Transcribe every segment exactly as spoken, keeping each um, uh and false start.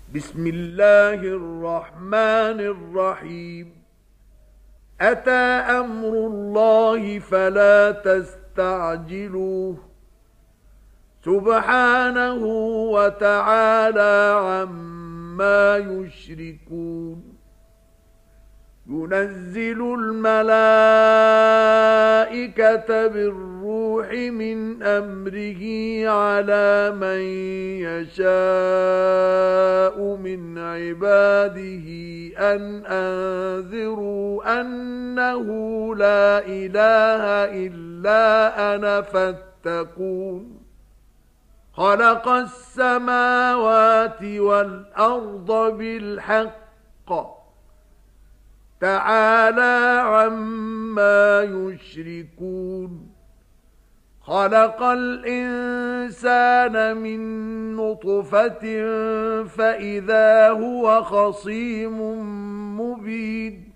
بسم الله الرحمن الرحيم أتى أمر الله فلا تستعجلوه سبحانه وتعالى عما يشركون ينزل الملائكة بالروح من أمره على من يشاء من عباده أن أنذروا أنه لا إله إلا أنا فاتقون خلق السماوات والأرض بالحق تعالى عما يشركون خلق الإنسان من نطفة فإذا هو خصيم مبين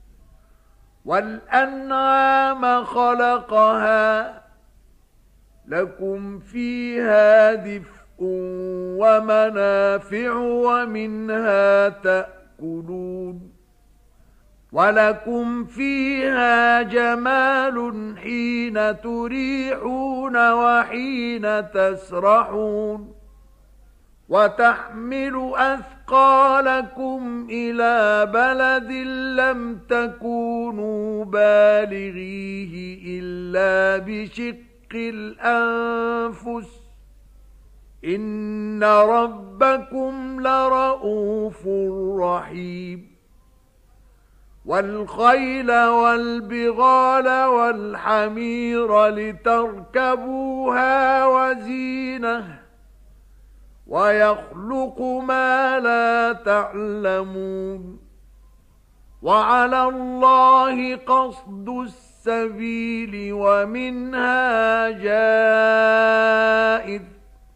والأنعام خلقها لكم فيها دفء ومنافع ومنها تأكلون ولكم فيها جمال حين تريحون وحين تسرحون وتحمل أثقالكم إلى بلد لم تكونوا بالغيه إلا بشق الأنفس إن ربكم لرؤوف رحيم والخيل والبغال والحمير لتركبوها وزينة ويخلق ما لا تعلمون وعلى الله قصد السبيل ومنها جائر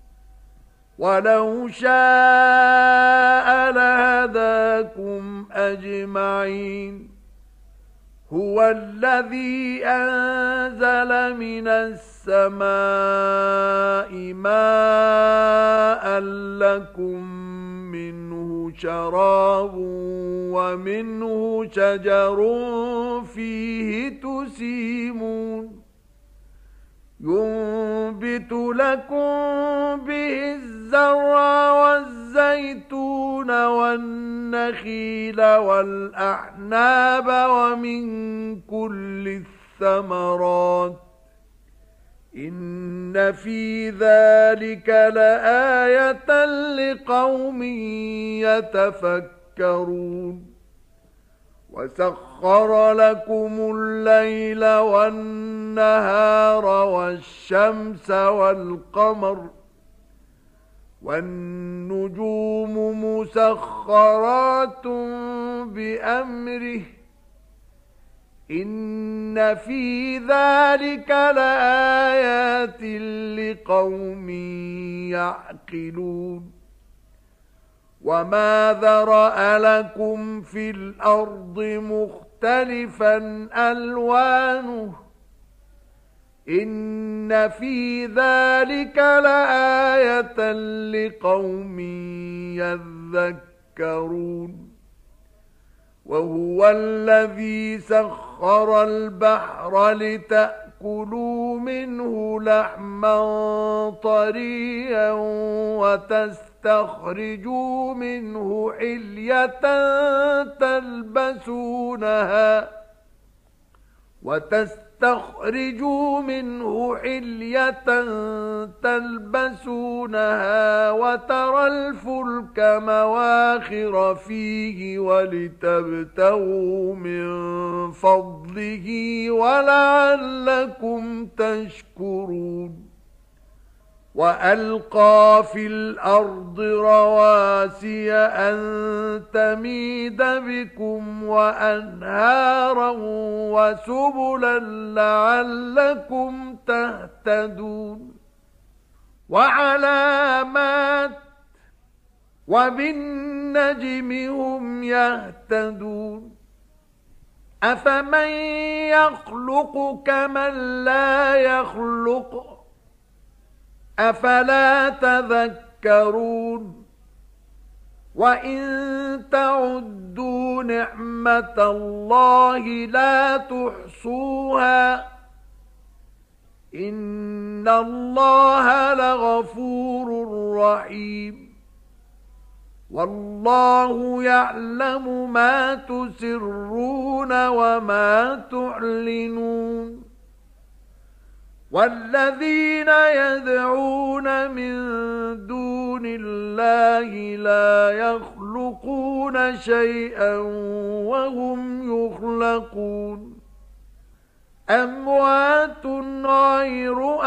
ولو شاء لهداكم أجمعين هو الذي أنزل من السماء ماء لكم منه شراب ومنه شجر فيه تسيمون ينبت لكم به الزرع والزيتون والنخيل والأعناب ومن كل الثمرات إن في ذلك لآية لقوم يتفكرون وسخر لكم الليل والنهار والشمس والقمر والنجوم مسخرات بأمره إن في ذلك لآيات لقوم يعقلون وما ذرأ لكم في الأرض مختلفا ألوانه إن في ذلك لآية لقوم يذكرون وهو الذي سخر البحر لتأكلوا منه لحما طريا وتستخرجوا منه حلية تلبسونها وتستخرجوا منه حلية تلبسونها وترى الفلك مواخر فيه ولتبتغوا من فضله ولعلكم تشكرون وألقى في الأرض رواسي أن تميد بكم وأنهارا وسبلا لعلكم تهتدون وعلامات وبالنجم هم يهتدون أفمن يخلق كمن لا يخلق أفلا تذكرون وَإِن تَعُدُّوا نِعْمَةَ اللَّهِ لَا تُحْصُوهَا إِنَّ اللَّهَ لَغَفُورٌ رَّحِيمٌ وَاللَّهُ يَعْلَمُ مَا تُسِرُّونَ وَمَا تُعْلِنُونَ وَالَّذِينَ يَدْعُونَ مِن دُونِ اللَّهِ لَا يَخْلُقُونَ شَيْئًا وَهُمْ يُخْلَقُونَ أَمْوَاتٌ غَيْرُ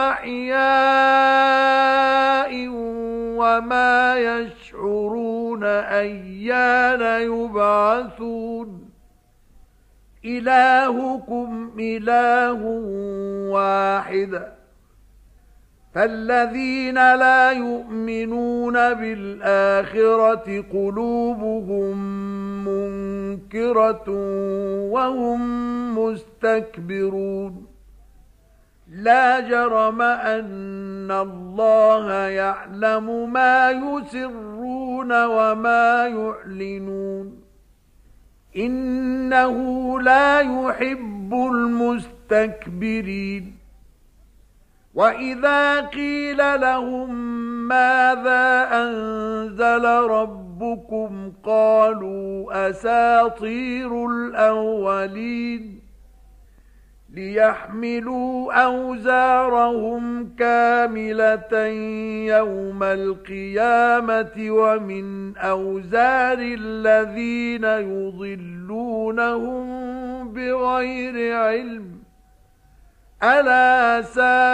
أَحْيَاءٍ وَمَا يَشْعُرُونَ أَيَّانَ يُبْعَثُونَ إِلَٰهُكُمْ إِلَٰهٌ وَاحِدٌ فَالَّذِينَ لَا يُؤْمِنُونَ بِالْآخِرَةِ قُلُوبُهُم مُّنكِرَةٌ وَهُم مُّسْتَكْبِرُونَ لَا جَرَمَ أَنَّ اللَّهَ يَعْلَمُ مَا يُسِرُّونَ وَمَا يُعْلِنُونَ إِنَّهُ لَا يُحِبُّ الْمُسْتَكْبِرِينَ وَإِذَا قِيلَ لَهُم مَّاذَا أَنزَلَ رَبُّكُمْ قَالُوا أَسَاطِيرُ الْأَوَّلِينَ لِيَحْمِلُوا أَوْزَارَهُمْ كَامِلَةً يَوْمَ الْقِيَامَةِ وَمِنْ أَوْزَارِ الَّذِينَ يُضِلُّونَهُم بِغَيْرِ عِلْمٍ أَلَا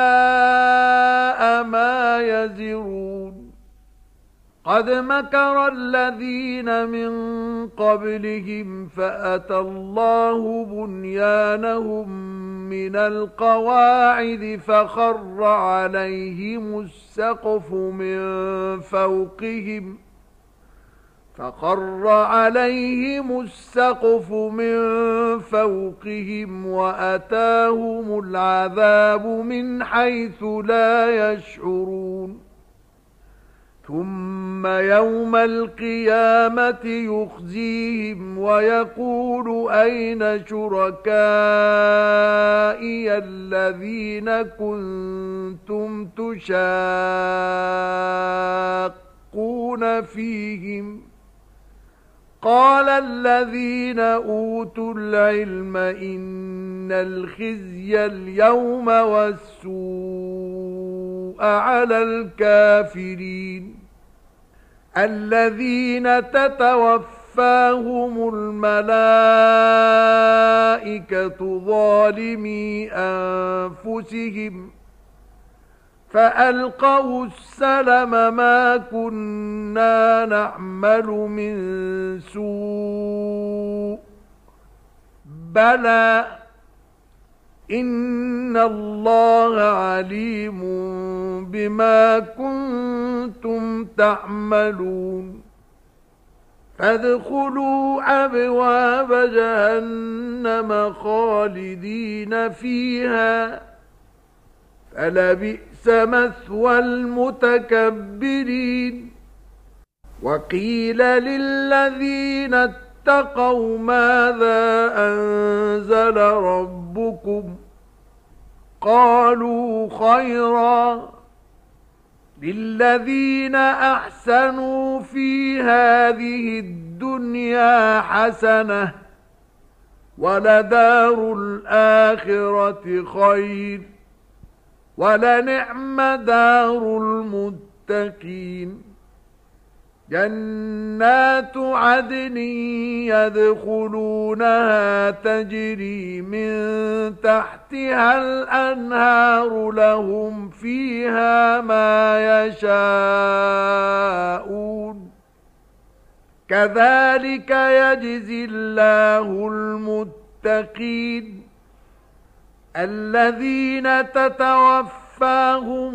سَاءَ مَا يَزِرُونَ قَدْ مَكَرَ الَّذِينَ مِن قَبْلِهِمْ فَأَتَى اللَّهُ بُنْيَانَهُم مِّنَ الْقَوَاعِدِ فَخَرَّ عَلَيْهِمُ السَّقْفُ مِن فَوْقِهِمْ فَخَرَّ عَلَيْهِمُ السَّقْفُ مِن فَوْقِهِمْ وَأَتَاهُمُ الْعَذَابُ مِنْ حَيْثُ لَا يَشْعُرُونَ ثُمَّ يَوْمَ الْقِيَامَةِ يُخْزِيهِمْ وَيَقُولُ أَيْنَ شُرَكَائِيَ الَّذِينَ كُنتُمْ تُشَاقُّونَ فِيهِمْ قَالَ الَّذِينَ أُوتُوا الْعِلْمَ إِنَّ الْخِزْيَ الْيَوْمَ وَالسُّوءَ عَلَى الْكَافِرِينَ الَّذِينَ تَتَوَفَّاهُمُ الْمَلَائِكَةُ ظَالِمِي أَنفُسِهِمْ فَأَلْقَوْا السَّلَمَ مَا كُنَّا نَعْمَلُ مِن سُوءٍ بَلَى إِنَّ اللَّهَ عَلِيمٌ بِمَا كُنتُمْ تَعْمَلُونَ فَادْخُلُوا أَبْوَابَ جَهَنَّمَ خَالِدِينَ فِيهَا فَلَبِئْسَ مَثْوَى الْمُتَكَبِّرِينَ وَقِيلَ لِلَّذِينَ اتَّقَوْا مَاذَا أَنزَلَ رَبُّكُمْ قَالُوا خَيْرًا لِلَّذِينَ أَحْسَنُوا فِي هَذِهِ الدُّنْيَا حَسَنَةٌ وَلَدَارُ الْآخِرَةِ خَيْرٌ وَلَنِعْمَ دَارُ الْمُتَّقِينَ جَنَّاتُ عَدْنٍ يَدْخُلُونَهَا تَجْرِي مِن تَحْتِهَا الْأَنْهَارُ لَهُمْ فِيهَا مَا يَشَاءُونَ كَذَلِكَ يَجْزِي اللَّهُ الْمُتَّقِينَ الَّذِينَ تَتَوَفَّاهُمُ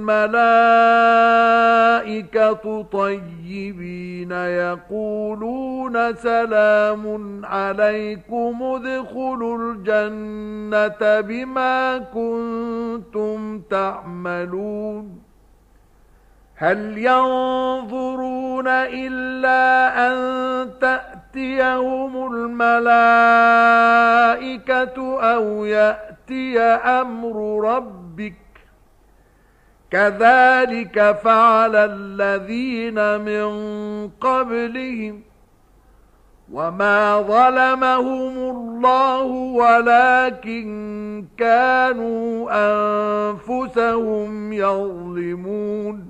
الْمَلَائِكَةُ طَيِّبِينَ يَقُولُونَ سَلَامٌ عَلَيْكُمُ ادْخُلُوا الْجَنَّةَ بِمَا كُنتُمْ تَعْمَلُونَ هل ينظرون إلا أن تأتيهم الملائكة أو يأتي أمر ربك كذلك فعل الذين من قبلهم وما ظلمهم الله ولكن كانوا أنفسهم يظلمون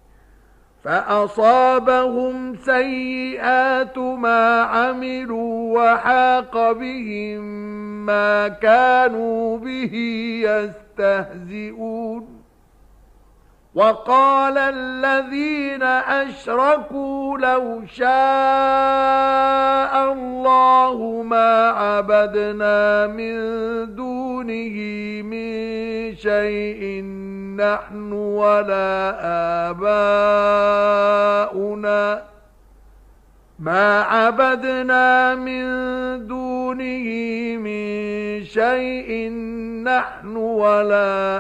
فأصابهم سيئات ما عملوا وحاق بهم ما كانوا به يستهزئون وقال الذين أشركوا لو شاء الله ما عبدنا من دونه من شيء نحن ولا آباؤنا ما عبدنا من دونه من شيء نحن ولا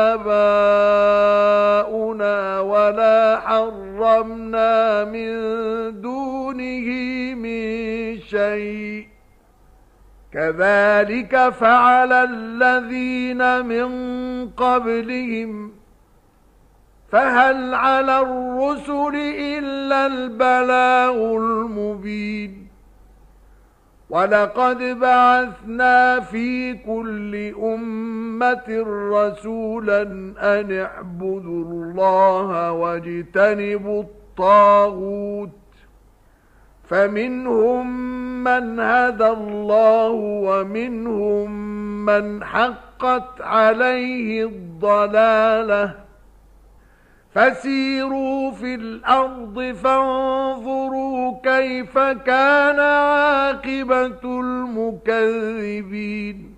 آباؤنا ولا حرمنا من دونه من شيء كذلك فعل الذين من قبلهم فهل على الرسل إلا البلاغ المبين ولقد بعثنا في كل أمة رسولا أن اعبدوا الله واجتنبوا الطاغوت فمنهم من هدى الله ومنهم من حقت عليه الضلالة فسيروا في الأرض فانظروا كيف كان عاقبة المكذبين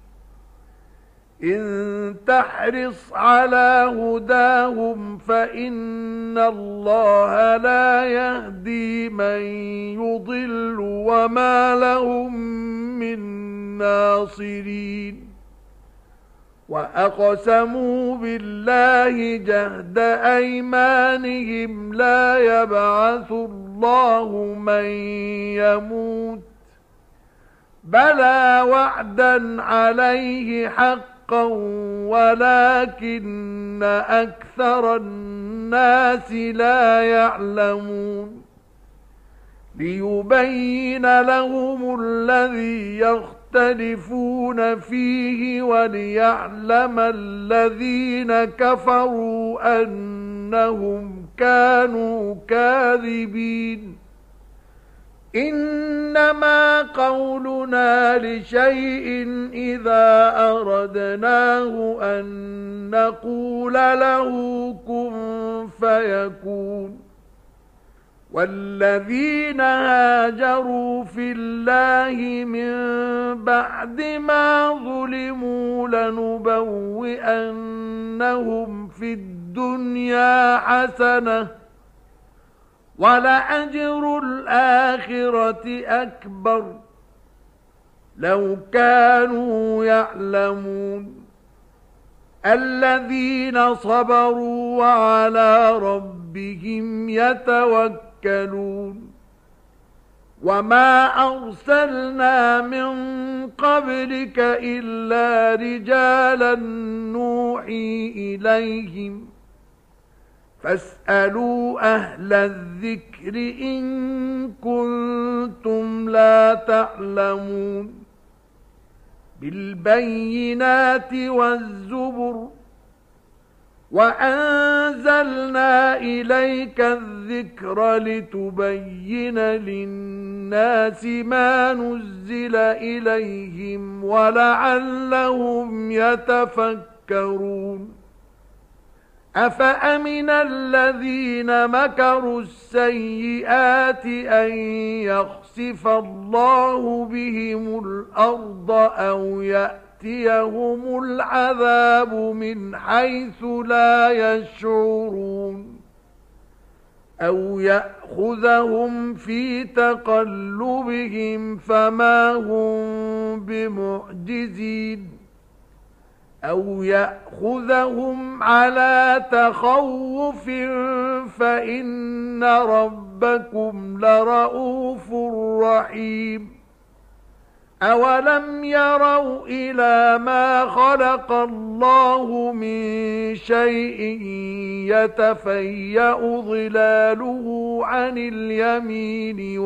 إن تحرص على هداهم فإن الله لا يهدي من يضل وما لهم من ناصرين وأقسموا بالله جهد أيمانهم لا يبعث الله من يموت بلى وعدا عليه حقا ولكن أكثر الناس لا يعلمون ليبين لهم الذي يختلفون يختلفون فيه وليعلم الذين كفروا أنهم كانوا كاذبين إنما قولنا لشيء إذا أردناه أن نقول له كن فيكون والذين هاجروا في الله من بعد ما ظلموا لنبوئنهم في الدنيا حسنة ولأجر الآخرة أكبر لو كانوا يعلمون الذين صبروا وعلى ربهم يتوكلون وما أرسلنا من قبلك إلا رجالا نوحي إليهم فاسألوا أهل الذكر إن كنتم لا تعلمون بالبينات والزبر وأنزلنا إليك الذكر لتبين للناس ما نزل إليهم ولعلهم يتفكرون أفأمن الذين مكروا السيئات أن يخسف الله بهم الأرض أو يأتيهم العذاب من حيث لا يشعرون أو يأخذهم في تقلبهم فما هم بمعجزين أو يأخذهم على تخوف فإن ربكم لرؤوف رحيم أولم يروا إلى ما خلق الله من شيء يتفيأ ظلاله عن اليمين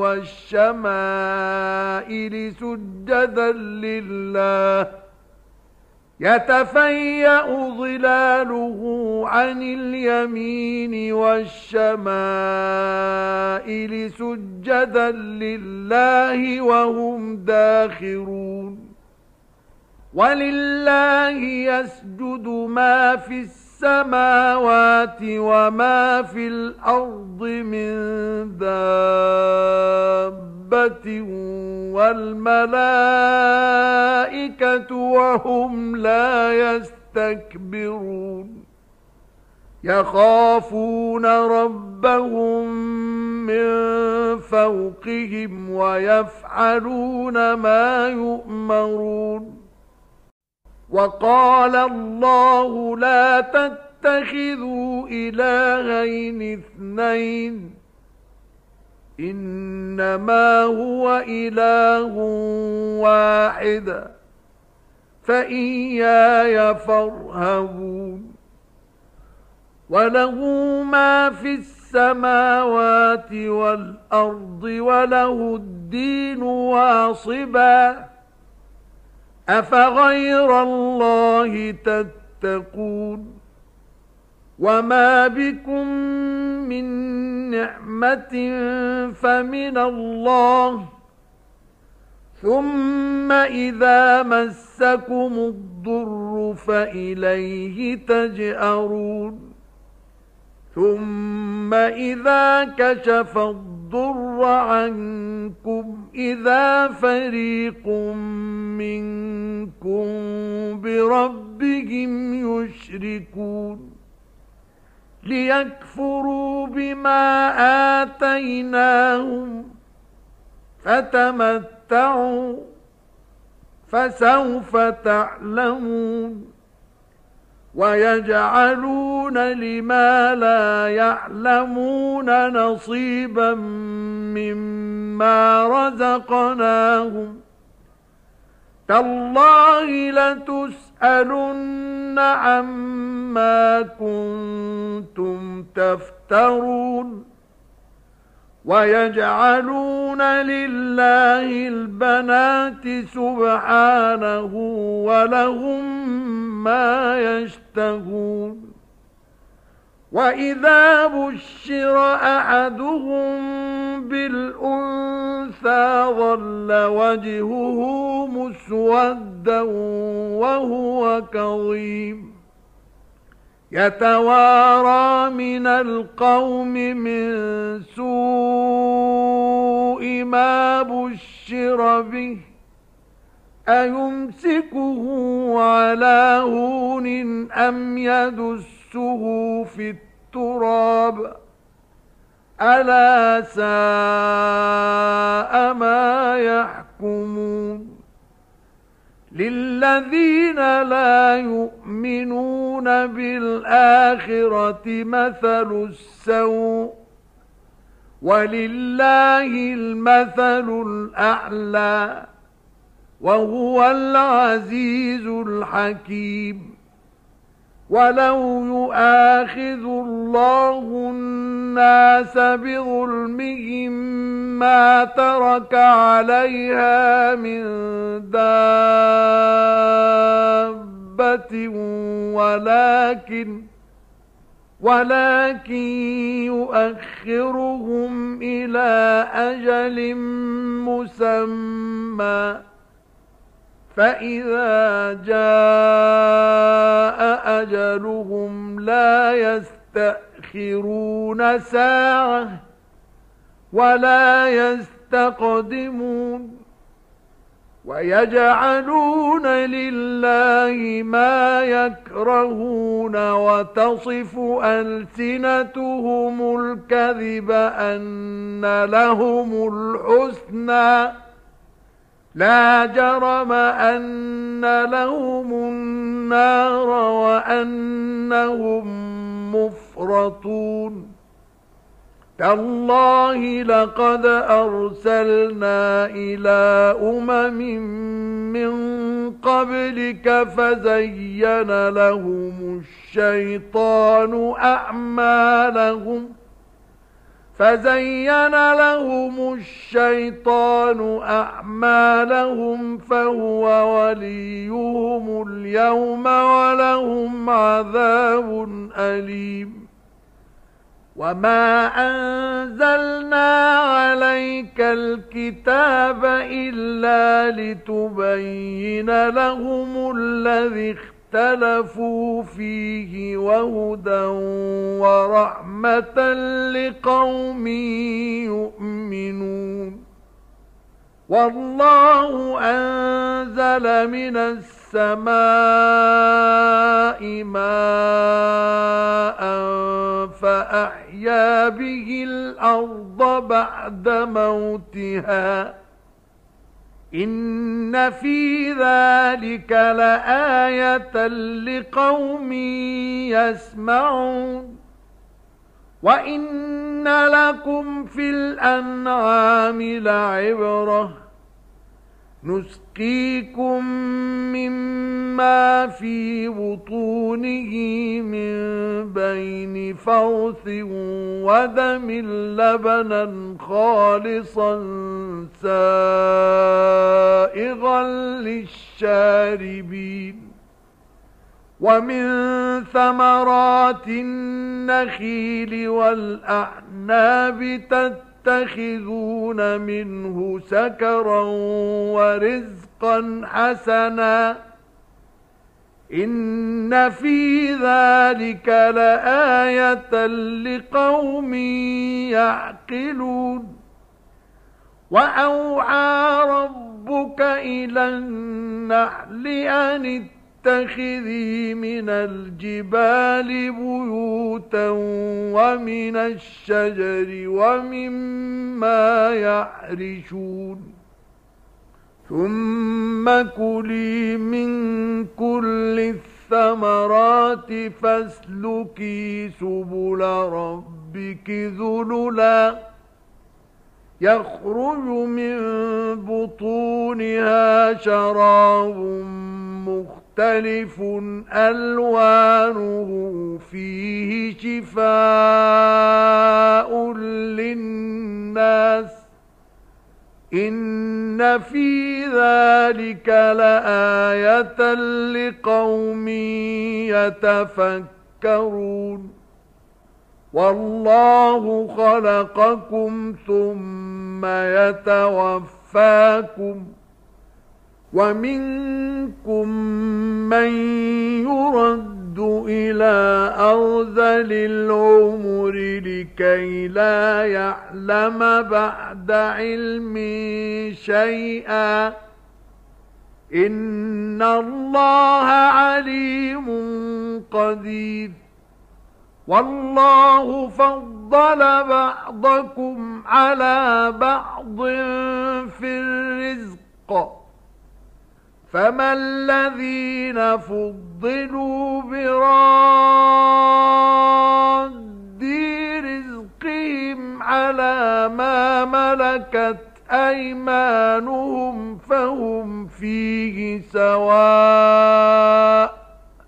والشمائل سجدا لله يتفيأ ظلاله عن اليمين والشمائل سجدا لله وهم داخرون ولله يسجد ما في السماوات وما في الأرض من دابة والملائكة وهم لا يستكبرون يخافون ربهم من فوقهم ويفعلون ما يؤمرون وقال الله لا تتخذوا إلهين اثنين إنما هو إله واحد فإياي فارهبون وله ما في السماوات والأرض وله الدين واصبا أفغير الله تتقون وما بكم من نعمة فمن الله ثم إذا مسكم الضر فإليه تجأرون ثم إذا كشف الضر عنكم إذا فريق منكم بربهم يشركون ليكفروا بما آتيناهم فتمتعوا فسوف تعلمون ويجعلون لما لا يعلمون نصيبا مما رزقناهم تالله لتسألن عما كنتم تفترون ويجعلون لله البنات سبحانه ولهم ما يشتهون وإذا بشر أحدهم بالأنثى ظل وجهه مسودا وهو كظيم يتوارى من القوم من سوء ما بشر به أيمسكه على هون أم يدسه في التراب ألا ساء ما يحكمون للذين لا يؤمنون بالآخرة مثل السوء ولله المثل الأعلى وهو العزيز الحكيم ولو يؤاخذ الله الناس بظلمهم ما ترك عليها من دابة ولكن ولكن يؤخرهم إلى أجل مسمى فإذا جاء أجلهم لا يستأخرون ساعة ولا يستقدمون ويجعلون لله ما يكرهون وتصف ألسنتهم الكذب أن لهم الحسنى لا جرم أن لهم النار وأنهم مفرطون تالله لقد أرسلنا إلى أمم من قبلك فزين لهم الشيطان أعمالهم فزين لهم الشيطان أعمالهم فهو وليهم اليوم ولهم عذاب أليم وما أنزلنا عليك الكتاب إلا لتبين لهم الذي اختلفوا فيه وهدى ورحمة لقوم يؤمنون والله أنزل من السماء ماء فأحيا به الأرض بعد موتها إن في ذلك لآية لقوم يسمعون وإن لكم في الأنعام لعبرة نسقيكم مما في بطونه من بين فرث ودم لبنا خالصا سائغا للشاربين ومن ثمرات النخيل والأعناب تتخذون منه سكرا ورزقا حسنا إن في ذلك لآية لقوم يعقلون وأوحى ربك إلى النحل أن اتخذي من الجبال بيوتا ومن الشجر ومما يعرشون ثم كلي من كل الثمرات فاسلكي سبل ربك ذللا يخرج من بطونها شراب مختلف ألوانه فيه شفاء للناس إن في ذلك لآية لقوم يتفكرون والله خلقكم ثم يتوفاكم ومنكم من يرد إلى أرذل العمر لكي لا يعلم بعد علم شيئا إن الله عليم قدير والله فضل بعضكم على بعض في الرزق فما الذين فضلوا براد رزقهم على ما ملكت أيمانهم فهم فيه سواء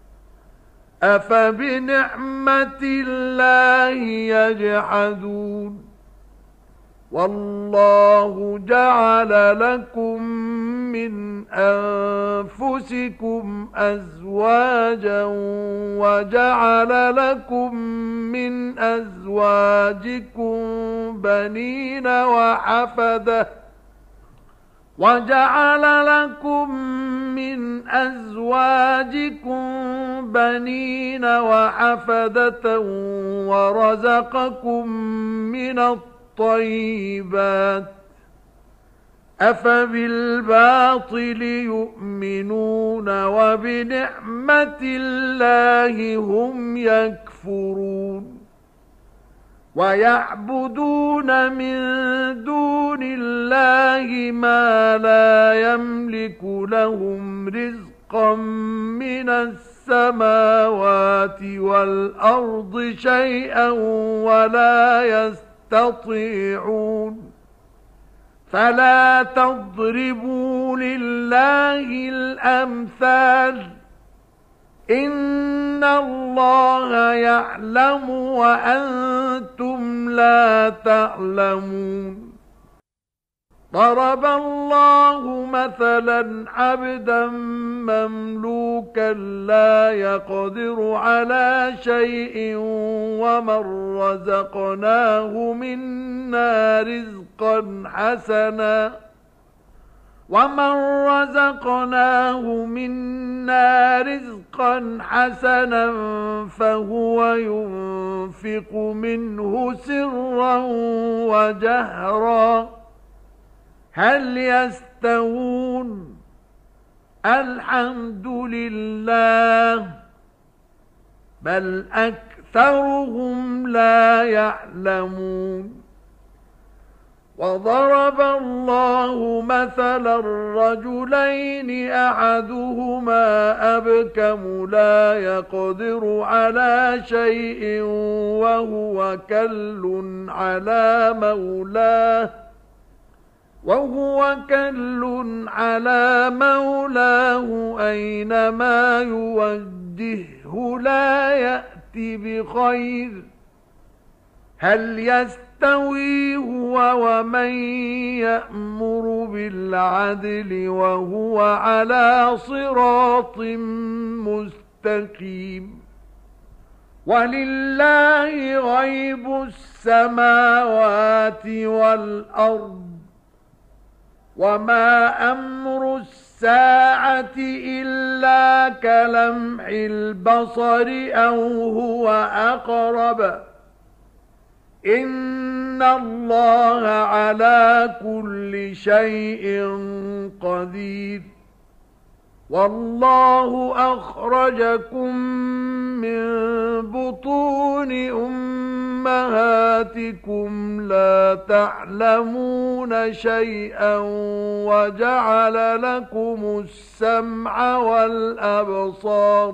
أفبنعمة الله يجحدون والله جعل لكم من أنفسكم أزواجا وجعل لكم من أزواجكم بنين وحفدة وجعل لكم من أزواجكم بنين وحفدة ورزقكم من الطيبات أفبالباطل يؤمنون وبنعمة الله هم يكفرون ويعبدون من دون الله الله ما لا يملك لهم رزقا من السماوات والأرض شيئا ولا يستطيعون فلا تضربوا لله الأمثال إن الله يعلم وأنتم لا تعلمون ضرب الله مثلا عبدا مملوكا لا يقدر على شيء ومن رزقناه منا رزقا حسنا ومن رزقناه منا رزقا حسنا فهو ينفق منه سرا وجهرا هل يستوون الحمد لله بل أكثرهم لا يعلمون وضرب الله مثلا رجلين أحدهما أبكم لا يقدر على شيء وهو كل على مولاه وهو كل على مولاه أينما يوجهه لا يأتي بخير هل يستوي هو ومن يأمر بالعدل وهو على صراط مستقيم ولله غيب السماوات والأرض وما أمر الساعة إلا كلمح البصر أو هو أقرب إن الله على كل شيء قدير والله أخرجكم من بطون أمهاتكم لا تعلمون شيئا وجعل لكم السمع والأبصار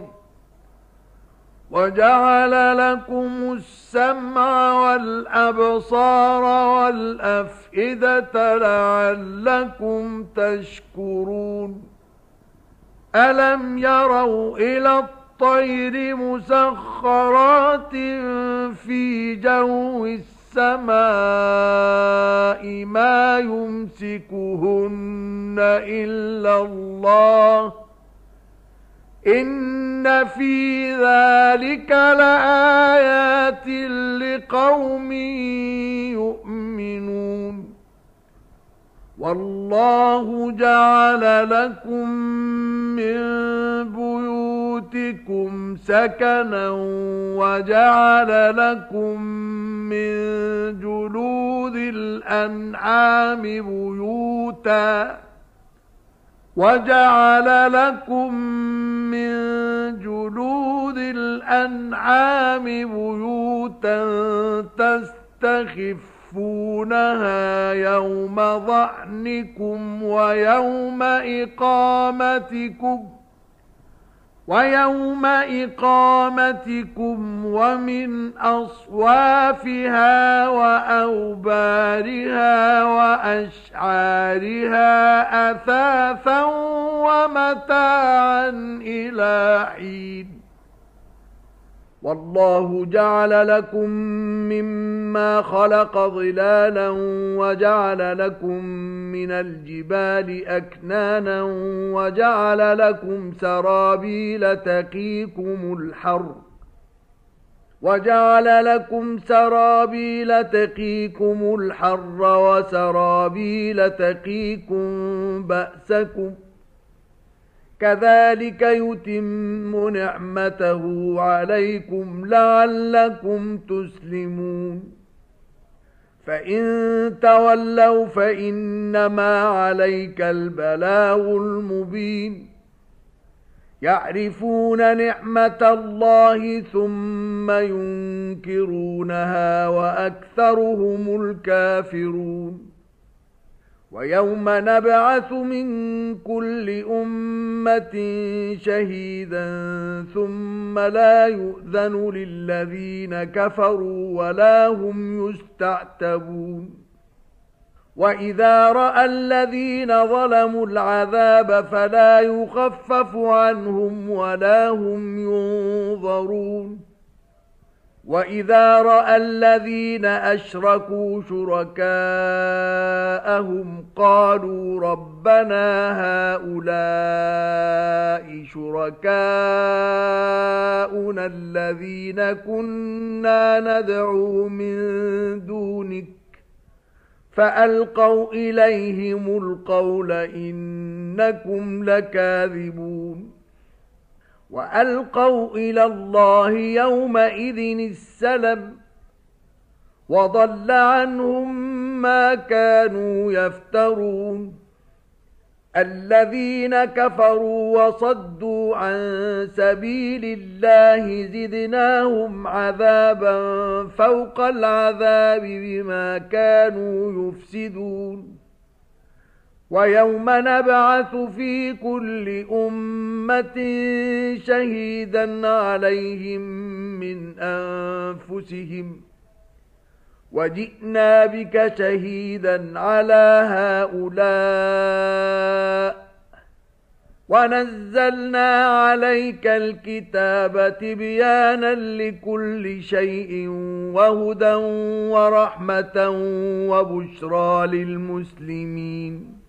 وجعل لكم السمع والأبصار والأفئدة لعلكم تشكرون ألم يروا إلى الطير مسخرات في جو السماء ما يمسكهن إلا الله إن في ذلك لآيات لقوم يؤمنون والله جعل لكم من بيوتكم سكنا وجعل لكم من جلود الأنعام بيوتا وجعل لكم من جلود الأنعام بيوتا تستخفونها يوم ظعنكم ويوم إقامتكم ويوم إقامتكم ومن أصوافها وأوبارها وأشعارها أثاثا ومتاعا إلى حين والله جعل لكم مما خلق ظلالا وجعل لكم من الجبال أكنانا وجعل لكم سرابيل تقيكم الحر وجعل لكم سرابيل تقيكم الحر وسرابيل تقيكم بأسكم كذلك يتم نعمته عليكم لعلكم تسلمون فإن تولوا فإنما عليك البلاغ المبين يعرفون نعمة الله ثم ينكرونها وأكثرهم الكافرون ويوم نبعث من كل أمة شهيدا ثم لا يؤذن للذين كفروا ولا هم يستعتبون وإذا رأى الذين ظلموا العذاب فلا يخفف عنهم ولا هم ينظرون وإذا رأى الذين أشركوا شركاءهم قالوا ربنا هؤلاء شركاؤنا الذين كنا ندعو من دونك فألقوا إليهم القول إنكم لكاذبون وألقوا إلى الله يومئذ السلم وضل عنهم ما كانوا يفترون الذين كفروا وصدوا عن سبيل الله زدناهم عذابا فوق العذاب بما كانوا يفسدون ويوم نبعث في كل أمة شهيدا عليهم من أنفسهم وجئنا بك شهيدا على هؤلاء ونزلنا عليك الكتاب تبيانا لكل شيء وهدى ورحمة وبشرى للمسلمين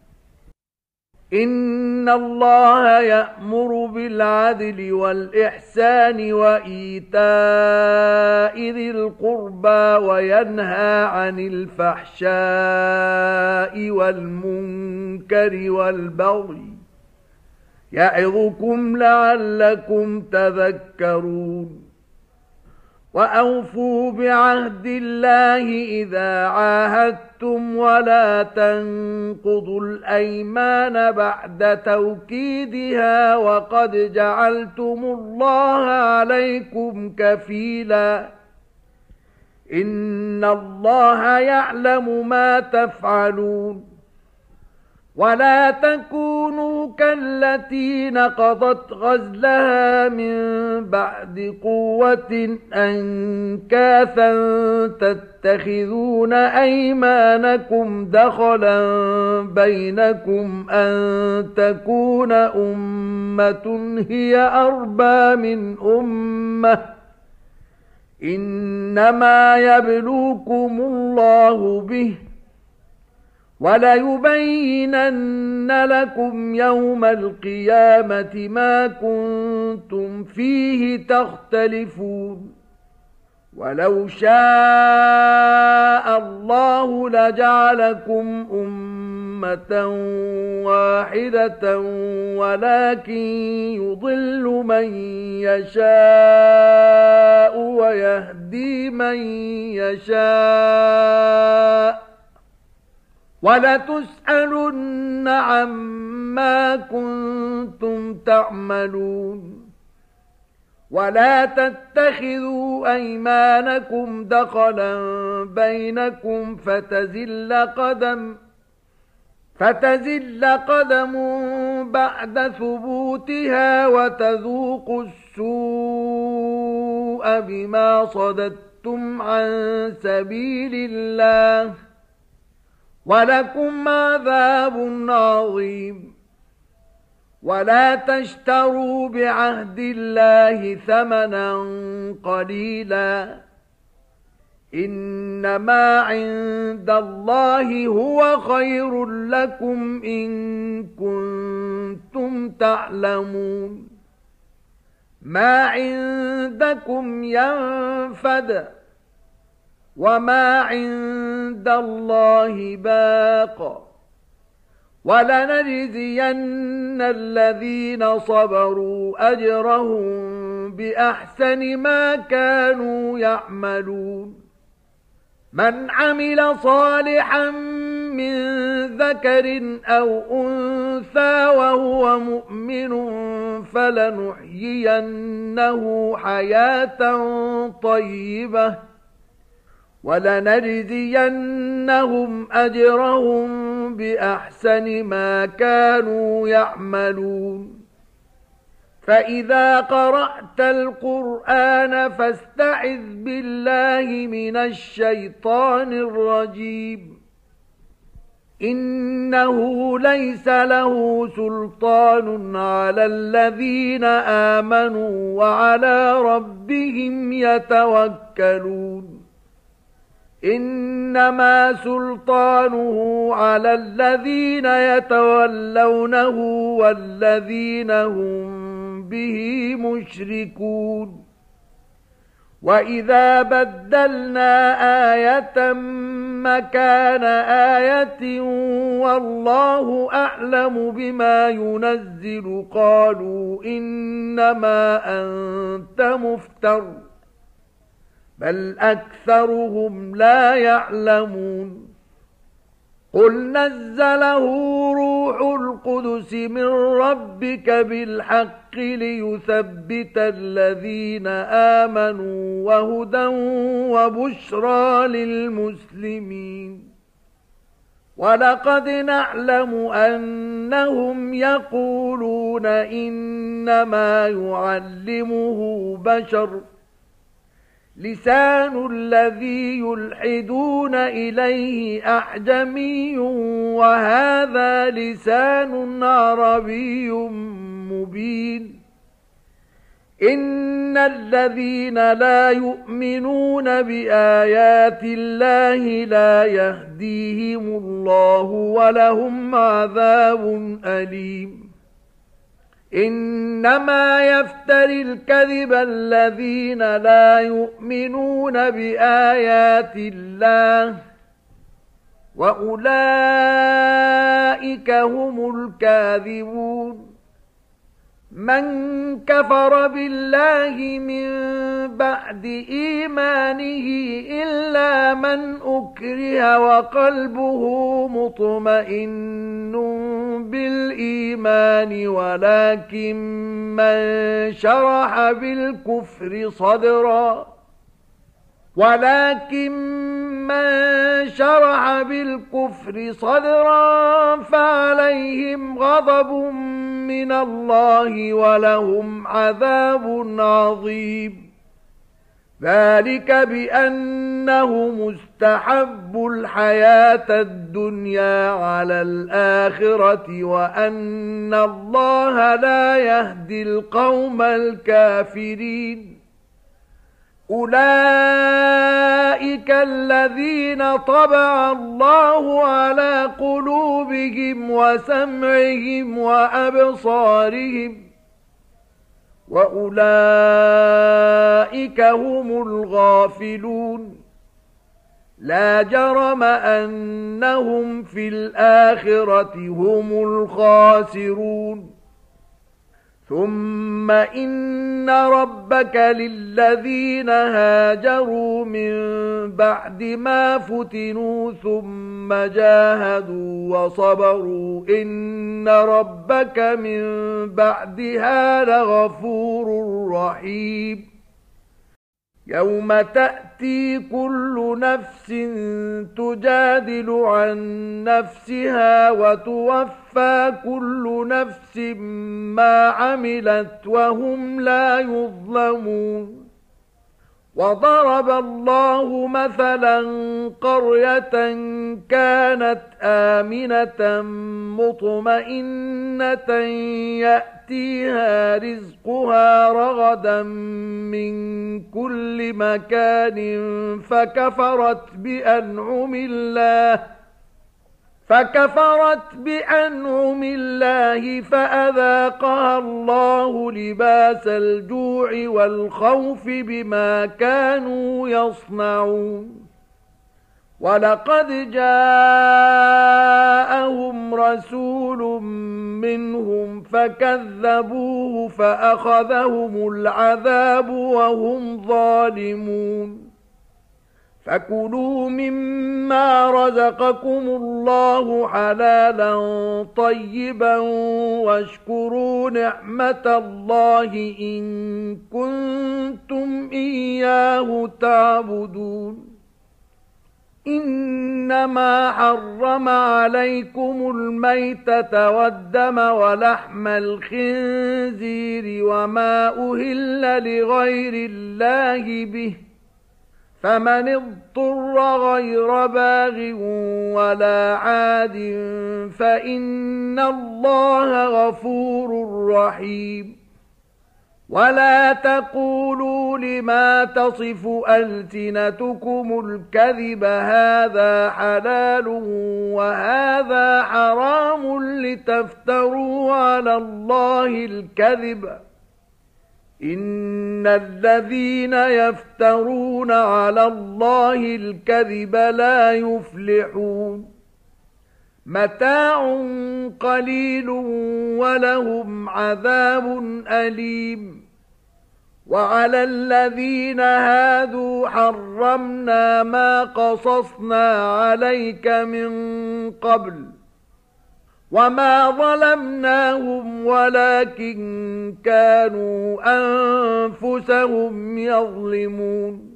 إن الله يأمر بالعدل والإحسان وإيتاء ذي القربى وينهى عن الفحشاء والمنكر والبغي يعظكم لعلكم تذكرون وأوفوا بعهد الله إذا عاهدتم ولا تنقضوا الأيمان بعد توكيدها وقد جعلتم الله عليكم كفيلا إن الله يعلم ما تفعلون ولا تكونوا كالتي نقضت غزلها من بعد قوة أنكاثا تتخذون أيمانكم دخلا بينكم أن تكون أمة هي أربى من أمة إنما يبلوكم الله به وَلَيُبَيِّنَنَّ لَكُمْ يَوْمَ الْقِيَامَةِ مَا كُنتُمْ فِيهِ تَخْتَلِفُونَ وَلَوْ شَاءَ اللَّهُ لَجَعَلَكُمْ أُمَّةً وَاحِدَةً وَلَكِنْ يُضِلُّ مَنْ يَشَاءُ وَيَهْدِي مَنْ يَشَاءُ وَلَتُسْأَلُنَّ عَمَّا كُنتُمْ تَعْمَلُونَ وَلَا تَتَّخِذُوا أَيْمَانَكُمْ دَخَلًا بَيْنَكُمْ فَتَزِلَّ قَدَمٌ فَتَزِلَّ قَدَمٌ بَعْدَ ثُبُوتِهَا وَتَذُوقُوا السُّوءَ بِمَا صَدَدتُّمْ عَن سَبِيلِ اللَّهِ وَلَكُمْ عَذَابٌ عَظِيمٌ وَلَا تَشْتَرُوا بِعَهْدِ اللَّهِ ثَمَنًا قَلِيلًا إِنَّمَا عِندَ اللَّهِ هُوَ خَيْرٌ لَكُمْ إِن كُنتُمْ تَعْلَمُونَ مَا عِندَكُمْ يَنفَدُ وَمَا عِندَ اللَّهِ بَاقٍ وَلَنَجْزِيَنَّ الَّذِينَ صَبَرُوا أَجْرَهُم بِأَحْسَنِ مَا كَانُوا يَعْمَلُونَ مَنْ عَمِلَ صَالِحًا مِّن ذَكَرٍ أَوْ أُنثَىٰ وَهُوَ مُؤْمِنٌ فَلَنُحْيِيَنَّهُ حَيَاةً طَيِّبَةً وَلَنَجْزِيَنَّهُمْ أَجْرَهُم بِأَحْسَنِ مَا كَانُوا يَعْمَلُونَ فَإِذَا قَرَأْتَ الْقُرْآنَ فَاسْتَعِذْ بِاللَّهِ مِنَ الشَّيْطَانِ الرَّجِيمِ إِنَّهُ لَيْسَ لَهُ سُلْطَانٌ عَلَى الَّذِينَ آمَنُوا وَعَلَى رَبِّهِمْ يَتَوَكَّلُونَ إِنَّمَا سُلْطَانُهُ عَلَى الَّذِينَ يَتَوَلَّوْنَهُ وَالَّذِينَ هُمْ به مشركون وَإِذَا بَدَّلْنَا آيَةً مَكَانَ آيَةٍ وَاللَّهُ أَعْلَمُ بِمَا يُنَزِّلُ قَالُوا إِنَّمَا أَنْتَ مُفْتَرٍ بَلْ أَكْثَرُهُمْ لَا يَعْلَمُونَ قُلْ نَزَّلَهُ رُوحُ الْقُدُسِ مِنْ رَبِّكَ بِالْحَقِّ لِيُثَبِّتَ الَّذِينَ آمَنُوا وَهُدًى وَبُشْرَى لِلْمُسْلِمِينَ وَلَقَدْ نَعْلَمُ أَنَّهُمْ يَقُولُونَ إِنَّمَا يُعَلِّمُهُ بَشَرٌ لسان الذي يلحدون إليه أعجمي وهذا لسان عربي مبين إن الذين لا يؤمنون بآيات الله لا يهديهم الله ولهم عذاب أليم إنما يفتري الكذب الذين لا يؤمنون بآيات الله وأولئك هم الكاذبون من كفر بالله من بعد إيمانه إلا من أكره وقلبه مطمئن بالإيمان ولكن من شرح بالكفر صدرا ولكن من شرح بالكفر صدرا فعليهم غضب من الله ولهم عذاب عظيم ذلك بأنه مستحب الحياة الدنيا على الآخرة وأن الله لا يهدي القوم الكافرين أولئك الذين طبع الله على قلوبهم وسمعهم وأبصارهم وأولئك هم الغافلون لا جرم أنهم في الآخرة هم الخاسرون ثم إن ربك للذين هاجروا من بعد ما فتنوا ثم جاهدوا وصبروا إن ربك من بعدها لغفور رحيم يوم تأتي كل نفس تجادل عن نفسها وتوفى كل نفس ما عملت وهم لا يظلمون وضرب الله مثلا قرية كانت آمنة مطمئنة يأتيها رزقها رغدا من كل مكان فكفرت بأنعم الله فكفرت بأنعم الله فأذاقها الله لباس الجوع والخوف بما كانوا يصنعون ولقد جاءهم رسول منهم فكذبوه فأخذهم العذاب وهم ظالمون فكلوا مما رزقكم الله حلالا طيبا واشكروا نعمة الله إن كنتم إياه تعبدون إنما حرم عليكم الميتة والدم ولحم الخنزير وما أهل لغير الله به، فمن اضطر غير باغ ولا عاد فإن الله غفور رحيم. ولا تقولوا لما تصف ألسنتكم الكذب هذا حلال وهذا حرام لتفتروا على الله الكذب، إن الذين يفترون على الله الكذب لا يفلحون. متاع قليل ولهم عذاب أليم. وعلى الذين هادوا حرمنا ما قصصنا عليك من قبل، وما ظلمناهم ولكن كانوا أنفسهم يظلمون.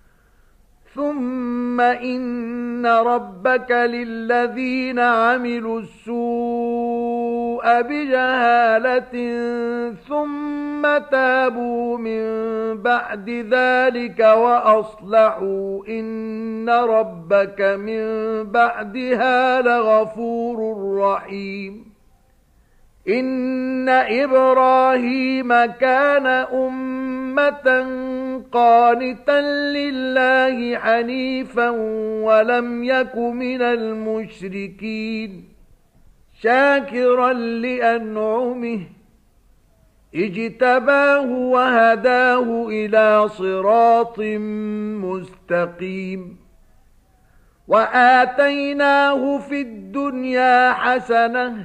ثم إن ربك للذين عملوا السوء بجهالة ثم تابوا من بعد ذلك وأصلحوا إن ربك من بعدها لغفور رحيم. إن إبراهيم كان أمة قانتا لله حنيفا ولم يك من المشركين، شاكرا لأنعمه اجتباه وهداه إلى صراط مستقيم. وآتيناه في الدنيا حسنة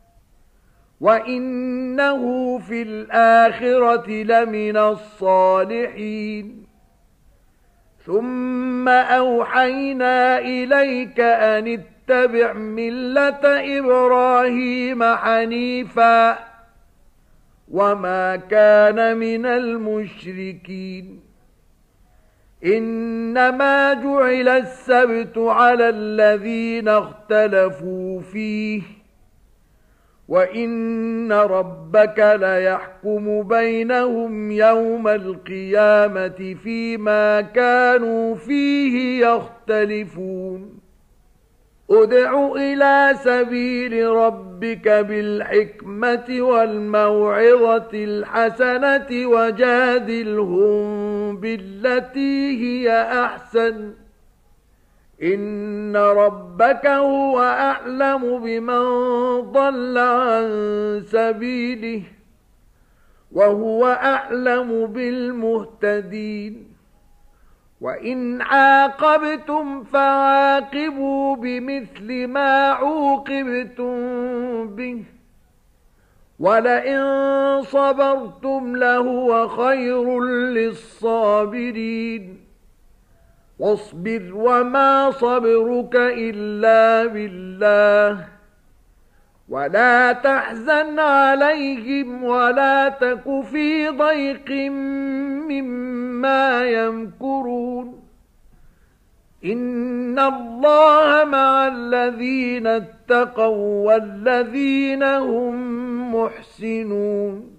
وإنه في الآخرة لمن الصالحين. ثم أوحينا إليك أن اتبع ملة إبراهيم حنيفا وما كان من المشركين. إنما جعل السبت على الذين اختلفوا فيه، وإن ربك ليحكم بينهم يوم القيامة فيما كانوا فيه يختلفون. ادع إلى سبيل ربك بالحكمة والموعظة الحسنة وجادلهم بالتي هي أحسن، إن ربك هو أعلم بمن ضل عن سبيله وهو أعلم بالمهتدين. وإن عاقبتم فعاقبوا بمثل ما عوقبتم به ولئن صبرتم لهو خير للصابرين. واصبر وما صبرك إلا بالله ولا تحزن عليهم ولا تك في ضيق مما يمكرون. إن الله مع الذين اتقوا والذين هم محسنون.